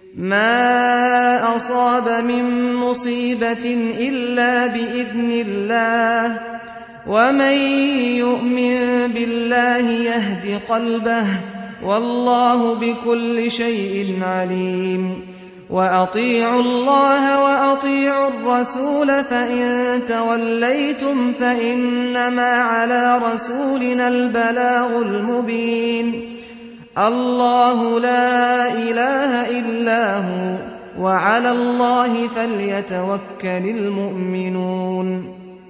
ما أصاب من مصيبة إلا بإذن الله ومن يؤمن بالله يهد قلبه والله بكل شيء عليم وأطيعوا الله وأطيعوا الرسول فإن توليتم فإنما على رسولنا البلاغ المبين الله لا إله إلا هو وعلى الله فليتوكل المؤمنون